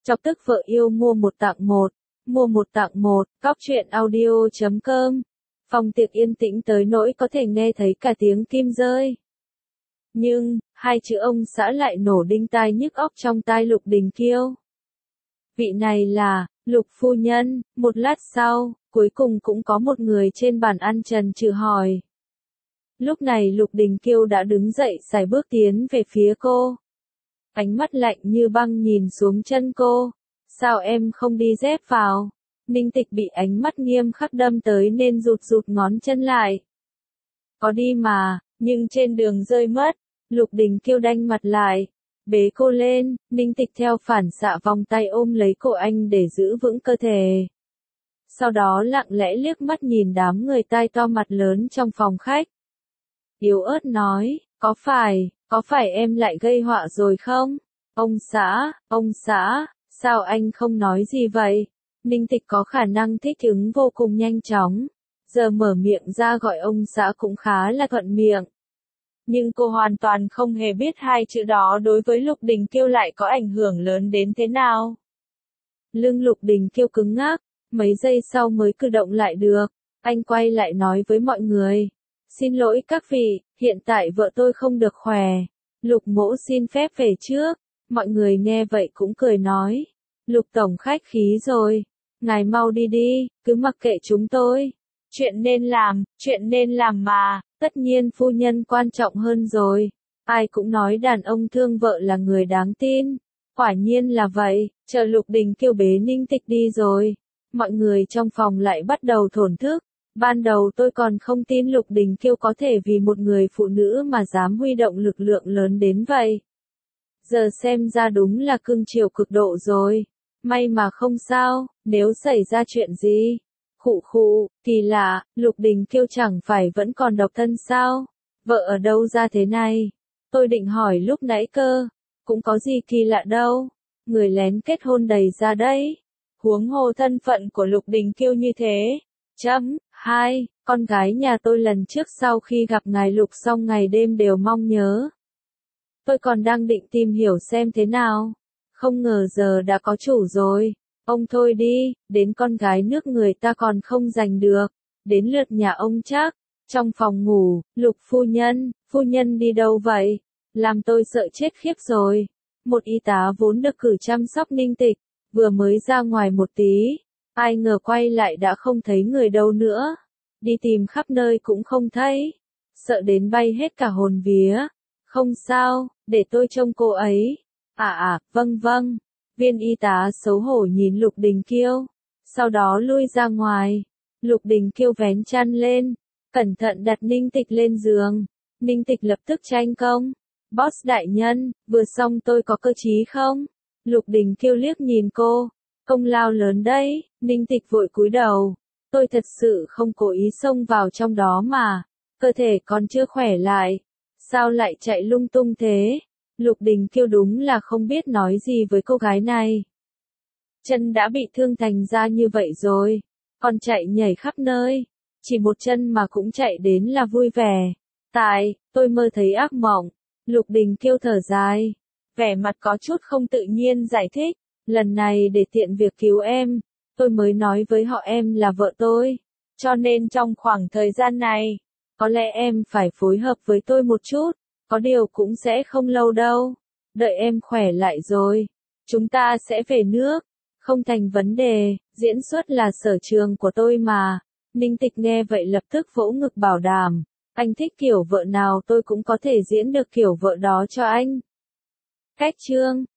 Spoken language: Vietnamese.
Chọc tức vợ yêu mua một tặng một. Mua một tặng một, cóc truyện audio.com. Phòng tiệc yên tĩnh tới nỗi có thể nghe thấy cả tiếng kim rơi. Nhưng, hai chữ ông xã lại nổ đinh tai nhức óc trong tai Lục Đình Kiêu. Vị này là, Lục phu nhân. Một lát sau, cuối cùng cũng có một người trên bàn ăn chần chừ hỏi. Lúc này Lục Đình Kiêu đã đứng dậy sải bước tiến về phía cô. Ánh mắt lạnh như băng nhìn xuống chân cô. Sao em không đi dép vào? Ninh Tịch bị ánh mắt nghiêm khắc đâm tới nên rụt ngón chân lại. Có đi mà, nhưng trên đường rơi mất. Lục Đình Kiêu đanh mặt lại. Bế cô lên, Ninh Tịch theo phản xạ vòng tay ôm lấy cổ anh để giữ vững cơ thể. Sau đó lặng lẽ liếc mắt nhìn đám người tai to mặt lớn trong phòng khách. Yếu ớt nói, có phải em lại gây họa rồi không? Ông xã, sao anh không nói gì vậy? Ninh Tịch có khả năng thích ứng vô cùng nhanh chóng. Giờ mở miệng ra gọi ông xã cũng khá là thuận miệng. Nhưng cô hoàn toàn không hề biết hai chữ đó đối với Lục Đình Kiêu lại có ảnh hưởng lớn đến thế nào. Lưng Lục Đình Kiêu cứng ngắc, mấy giây sau mới cử động lại được. Anh quay lại nói với mọi người. Xin lỗi các vị, hiện tại vợ tôi không được khỏe. Lục mỗ xin phép về trước. Mọi người nghe vậy cũng cười nói. Lục tổng khách khí rồi. Ngài mau đi đi, cứ mặc kệ chúng tôi. Chuyện nên làm mà, tất nhiên phu nhân quan trọng hơn rồi. Ai cũng nói đàn ông thương vợ là người đáng tin. Quả nhiên là vậy, chờ Lục Đình Kiêu bế Ninh Tịch đi rồi. Mọi người trong phòng lại bắt đầu thổn thức. Ban đầu tôi còn không tin Lục Đình Kiêu có thể vì một người phụ nữ mà dám huy động lực lượng lớn đến vậy. Giờ xem ra đúng là cưng chiều cực độ rồi. May mà không sao, nếu xảy ra chuyện gì. Khụ, kỳ lạ, Lục Đình Kiêu chẳng phải vẫn còn độc thân sao? Vợ ở đâu ra thế này? Tôi định hỏi lúc nãy cơ. Cũng có gì kỳ lạ đâu. Người lén kết hôn đầy ra đấy. Huống hồ thân phận của Lục Đình Kiêu như thế. Con gái nhà tôi lần trước sau khi gặp ngài Lục xong ngày đêm đều mong nhớ. Tôi còn đang định tìm hiểu xem thế nào. Không ngờ giờ đã có chủ rồi. Ông thôi đi, đến con gái nước người ta còn không giành được. Đến lượt nhà ông chắc. Trong phòng ngủ, Lục phu nhân đi đâu vậy? Làm tôi sợ chết khiếp rồi. Một y tá vốn được cử chăm sóc Ninh Tịch, vừa mới ra ngoài một tí. Ai ngờ quay lại đã không thấy người đâu nữa. Đi tìm khắp nơi cũng không thấy. Sợ đến bay hết cả hồn vía. Không sao, để tôi trông cô ấy. Vâng. Viên y tá xấu hổ nhìn Lục Đình Kiêu. Sau đó lui ra ngoài. Lục Đình Kiêu vén chăn lên. Cẩn thận đặt Ninh Tịch lên giường. Ninh Tịch lập tức tranh công. Boss đại nhân, vừa xong tôi có cơ trí không? Lục Đình Kiêu liếc nhìn cô. Công lao lớn đấy. Ninh Tịch vội cúi đầu. Tôi thật sự không cố ý xông vào trong đó mà. Cơ thể còn chưa khỏe lại. Sao lại chạy lung tung thế? Lục Đình Kiêu đúng là không biết nói gì với cô gái này. Chân đã bị thương thành ra như vậy rồi. Còn chạy nhảy khắp nơi. Chỉ một chân mà cũng chạy đến là vui vẻ. Tôi mơ thấy ác mộng. Lục Đình Kiêu thở dài. Vẻ mặt có chút không tự nhiên giải thích. Lần này để tiện việc cứu em. Tôi mới nói với họ em là vợ tôi. Cho nên trong khoảng thời gian này, có lẽ em phải phối hợp với tôi một chút. Có điều cũng sẽ không lâu đâu. Đợi em khỏe lại rồi. Chúng ta sẽ về nước. Không thành vấn đề, diễn xuất là sở trường của tôi mà. Ninh Tịch nghe vậy lập tức vỗ ngực bảo đảm. Anh thích kiểu vợ nào tôi cũng có thể diễn được kiểu vợ đó cho anh. Cách chương